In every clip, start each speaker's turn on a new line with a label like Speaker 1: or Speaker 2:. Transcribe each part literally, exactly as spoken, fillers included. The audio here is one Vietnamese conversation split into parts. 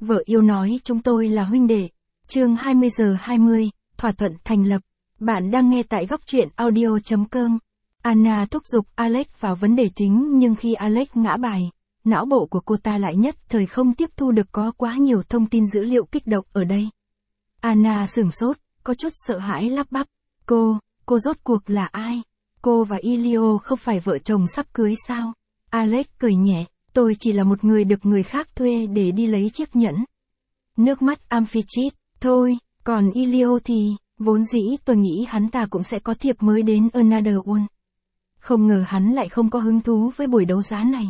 Speaker 1: Vợ yêu nói chúng tôi là huynh đệ. Chương hai mươi giờ hai mươi, thỏa thuận thành lập. Bạn đang nghe tại góc truyện audio chấm com. Anna thúc giục Alex vào vấn đề chính, nhưng khi Alex ngã bài, não bộ của cô ta lại nhất thời không tiếp thu được có quá nhiều thông tin dữ liệu kích động ở đây. Anna sửng sốt, có chút sợ hãi lắp bắp. Cô, cô rốt cuộc là ai? Cô và Elio không phải vợ chồng sắp cưới sao? Alex cười nhẹ, tôi chỉ là một người được người khác thuê để đi lấy chiếc nhẫn. Nước mắt Amphitrite, thôi, còn Elio thì, vốn dĩ tôi nghĩ hắn ta cũng sẽ có thiệp mới đến Another One. Không ngờ hắn lại không có hứng thú với buổi đấu giá này.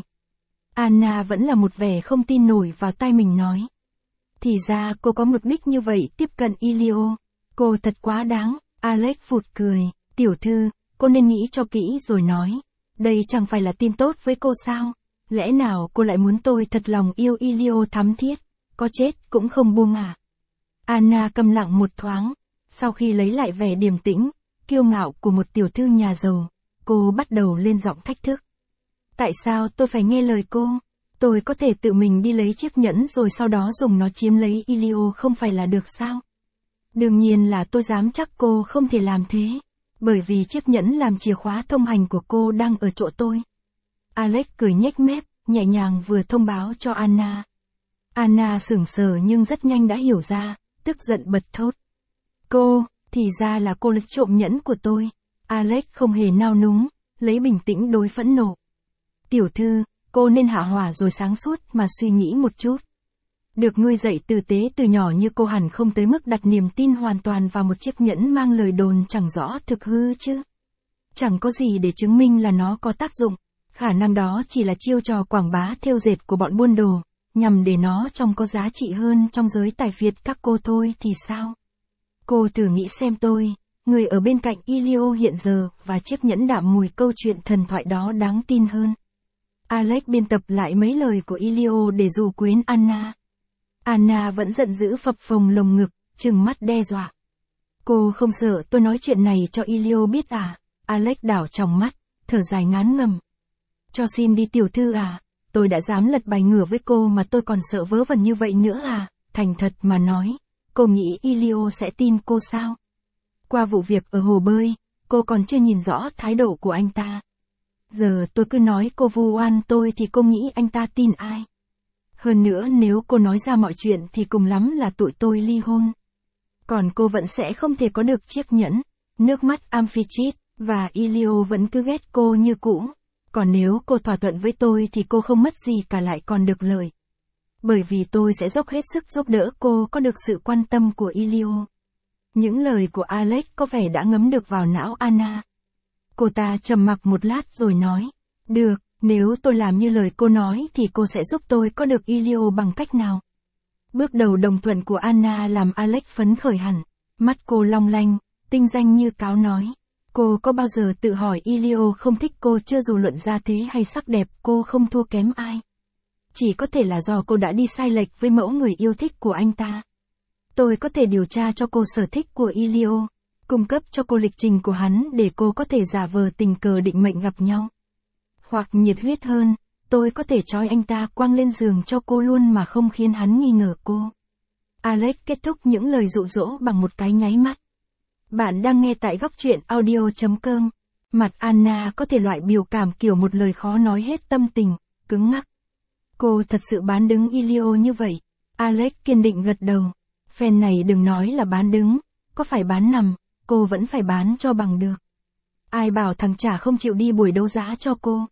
Speaker 1: Anna vẫn là một vẻ không tin nổi vào tai mình nói. Thì ra cô có mục đích như vậy tiếp cận Elio. Cô thật quá đáng. Alex phụt cười. Tiểu thư, cô nên nghĩ cho kỹ rồi nói. Đây chẳng phải là tin tốt với cô sao? Lẽ nào cô lại muốn tôi thật lòng yêu Elio thắm thiết? Có chết cũng không buông à? Anna câm lặng một thoáng. Sau khi lấy lại vẻ điềm tĩnh, kiêu ngạo của một tiểu thư nhà giàu, cô bắt đầu lên giọng thách thức. Tại sao tôi phải nghe lời cô? Tôi có thể tự mình đi lấy chiếc nhẫn rồi sau đó dùng nó chiếm lấy Elio không phải là được sao? Đương nhiên là tôi dám chắc cô không thể làm thế. Bởi vì chiếc nhẫn làm chìa khóa thông hành của cô đang ở chỗ tôi. Alex cười nhếch mép, nhẹ nhàng vừa thông báo cho Anna. Anna sững sờ nhưng rất nhanh đã hiểu ra, tức giận bật thốt. Cô, thì ra là cô lấy trộm nhẫn của tôi. Alex không hề nao núng, lấy bình tĩnh đối phẫn nộ. Tiểu thư, cô nên hạ hỏa rồi sáng suốt mà suy nghĩ một chút. Được nuôi dạy tử tế từ nhỏ như cô hẳn không tới mức đặt niềm tin hoàn toàn vào một chiếc nhẫn mang lời đồn chẳng rõ thực hư chứ. Chẳng có gì để chứng minh là nó có tác dụng. Khả năng đó chỉ là chiêu trò quảng bá thêu dệt của bọn buôn đồ, nhằm để nó trông có giá trị hơn trong giới tài phiệt các cô thôi thì sao? Cô thử nghĩ xem tôi, người ở bên cạnh Elio hiện giờ và chiếc nhẫn đạm mùi câu chuyện thần thoại đó đáng tin hơn. Alex biên tập lại mấy lời của Elio để dụ quyến Anna. Anna vẫn giận dữ phập phồng lồng ngực, trừng mắt đe dọa. Cô không sợ tôi nói chuyện này cho Elio biết à? Alex đảo tròng mắt, thở dài ngán ngầm. Cho xin đi tiểu thư à, tôi đã dám lật bài ngửa với cô mà tôi còn sợ vớ vẩn như vậy nữa à? Thành thật mà nói, cô nghĩ Elio sẽ tin cô sao? Qua vụ việc ở hồ bơi, cô còn chưa nhìn rõ thái độ của anh ta. Giờ tôi cứ nói cô vu oan tôi thì cô nghĩ anh ta tin ai? Hơn nữa nếu cô nói ra mọi chuyện thì cùng lắm là tụi tôi ly hôn. Còn cô vẫn sẽ không thể có được chiếc nhẫn. Nước mắt Amphitrite và Elio vẫn cứ ghét cô như cũ. Còn nếu cô thỏa thuận với tôi thì cô không mất gì cả lại còn được lợi. Bởi vì tôi sẽ dốc hết sức giúp đỡ cô có được sự quan tâm của Elio. Những lời của Alex có vẻ đã ngấm được vào não Anna. Cô ta trầm mặc một lát rồi nói. Được, nếu tôi làm như lời cô nói thì cô sẽ giúp tôi có được Elio bằng cách nào? Bước đầu đồng thuận của Anna làm Alex phấn khởi hẳn. Mắt cô long lanh, tinh danh như cáo nói. Cô có bao giờ tự hỏi Elio không thích cô chưa dù luận ra thế hay sắc đẹp cô không thua kém ai? Chỉ có thể là do cô đã đi sai lệch với mẫu người yêu thích của anh ta. Tôi có thể điều tra cho cô sở thích của Elio, cung cấp cho cô lịch trình của hắn để cô có thể giả vờ tình cờ định mệnh gặp nhau. Hoặc nhiệt huyết hơn, tôi có thể trói anh ta quăng lên giường cho cô luôn mà không khiến hắn nghi ngờ cô. Alex kết thúc những lời dụ dỗ bằng một cái nháy mắt. Bạn đang nghe tại góc truyện audio chấm com. Mặt Anna có thể loại biểu cảm kiểu một lời khó nói hết tâm tình, cứng ngắc. Cô thật sự bán đứng Elio như vậy. Alex kiên định gật đầu. Phen này đừng nói là bán đứng, có phải bán nằm, cô vẫn phải bán cho bằng được. Ai bảo thằng chả không chịu đi buổi đấu giá cho cô.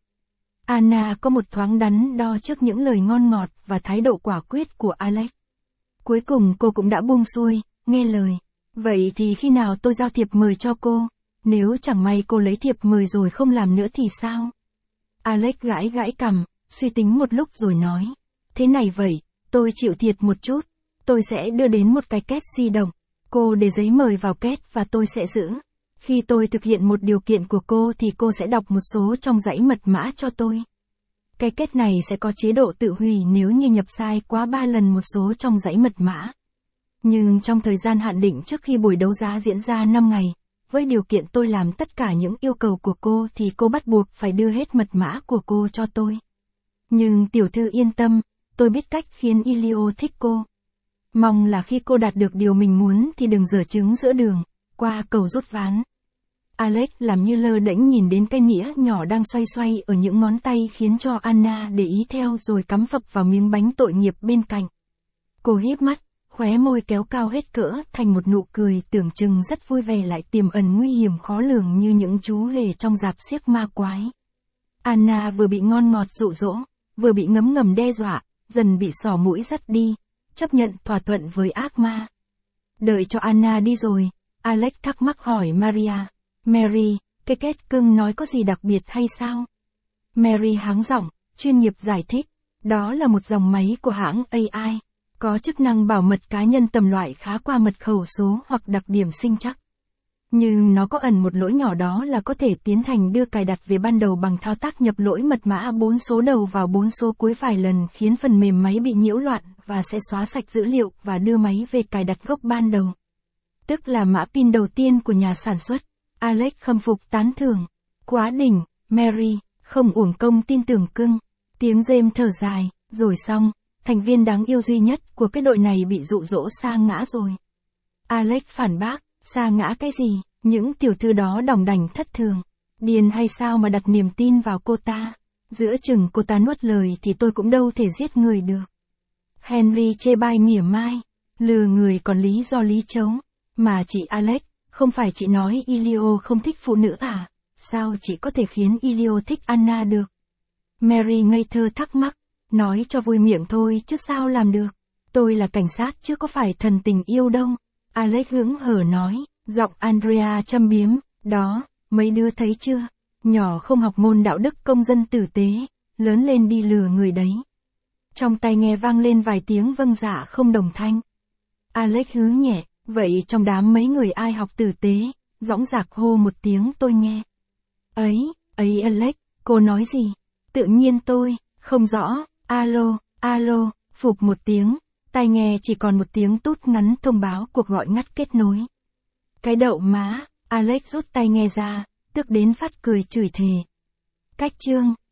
Speaker 1: Anna có một thoáng đắn đo trước những lời ngon ngọt và thái độ quả quyết của Alex. Cuối cùng cô cũng đã buông xuôi, nghe lời. Vậy thì khi nào tôi giao thiệp mời cho cô? Nếu chẳng may cô lấy thiệp mời rồi không làm nữa thì sao? Alex gãi gãi cằm, suy tính một lúc rồi nói. Thế này vậy, tôi chịu thiệt một chút. Tôi sẽ đưa đến một cái két di động. Cô để giấy mời vào két và tôi sẽ giữ. Khi tôi thực hiện một điều kiện của cô thì cô sẽ đọc một số trong dãy mật mã cho tôi. Cái két này sẽ có chế độ tự hủy nếu như nhập sai quá ba lần một số trong dãy mật mã. Nhưng trong thời gian hạn định trước khi buổi đấu giá diễn ra năm ngày, với điều kiện tôi làm tất cả những yêu cầu của cô thì cô bắt buộc phải đưa hết mật mã của cô cho tôi. Nhưng tiểu thư yên tâm, tôi biết cách khiến Elio thích cô. Mong là khi cô đạt được điều mình muốn thì đừng dở trứng giữa đường, qua cầu rút ván. Alex làm như lơ đễnh nhìn đến cây nĩa nhỏ đang xoay xoay ở những ngón tay khiến cho Anna để ý theo rồi cắm phập vào miếng bánh tội nghiệp bên cạnh. Cô híp mắt, khóe môi kéo cao hết cỡ thành một nụ cười tưởng chừng rất vui vẻ lại tiềm ẩn nguy hiểm khó lường như những chú hề trong rạp xiếc ma quái. Anna vừa bị ngon ngọt dụ dỗ, vừa bị ngấm ngầm đe dọa, dần bị xỏ mũi dắt đi, chấp nhận thỏa thuận với ác ma. Đợi cho Anna đi rồi, Alex thắc mắc hỏi Maria, Mary, cái kết cưng nói có gì đặc biệt hay sao? Mary háng giọng, chuyên nghiệp giải thích, đó là một dòng máy của hãng a i, có chức năng bảo mật cá nhân tầm loại khá qua mật khẩu số hoặc đặc điểm sinh trắc. Nhưng nó có ẩn một lỗi nhỏ, đó là có thể tiến hành đưa cài đặt về ban đầu bằng thao tác nhập lỗi mật mã bốn số đầu vào bốn số cuối vài lần, khiến phần mềm máy bị nhiễu loạn và sẽ xóa sạch dữ liệu và đưa máy về cài đặt gốc ban đầu. Tức là mã pin đầu tiên của nhà sản xuất. Alex khâm phục tán thưởng. Quá đỉnh, Mary, không uổng công tin tưởng cưng. Tiếng James thở dài, rồi xong, thành viên đáng yêu duy nhất của cái đội này bị dụ dỗ sa ngã rồi. Alex phản bác, sa ngã cái gì, những tiểu thư đó đỏng đảnh thất thường. Điên hay sao mà đặt niềm tin vào cô ta. Giữa chừng cô ta nuốt lời thì tôi cũng đâu thể giết người được. Henry chê bai mỉa mai, lừa người còn lý do lý trấu. Mà chị Alex, không phải chị nói Elio không thích phụ nữ à? Sao chị có thể khiến Elio thích Anna được? Mary ngây thơ thắc mắc, nói cho vui miệng thôi chứ sao làm được. Tôi là cảnh sát chứ có phải thần tình yêu đâu. Alex hững hở nói, giọng Andrea châm biếm, đó, mấy đứa thấy chưa? Nhỏ không học môn đạo đức công dân tử tế, lớn lên đi lừa người đấy. Trong tai nghe vang lên vài tiếng vâng dạ không đồng thanh. Alex hứ nhẹ, vậy trong đám mấy người ai học tử tế, dõng dạc hô một tiếng tôi nghe. Ấy, ấy Alex, cô nói gì? Tự nhiên tôi, không rõ, alo, alo, phụp một tiếng, tai nghe chỉ còn một tiếng tút ngắn thông báo cuộc gọi ngắt kết nối. Cái đậu má, Alex rút tai nghe ra, tức đến phát cười chửi thề. Cách chương.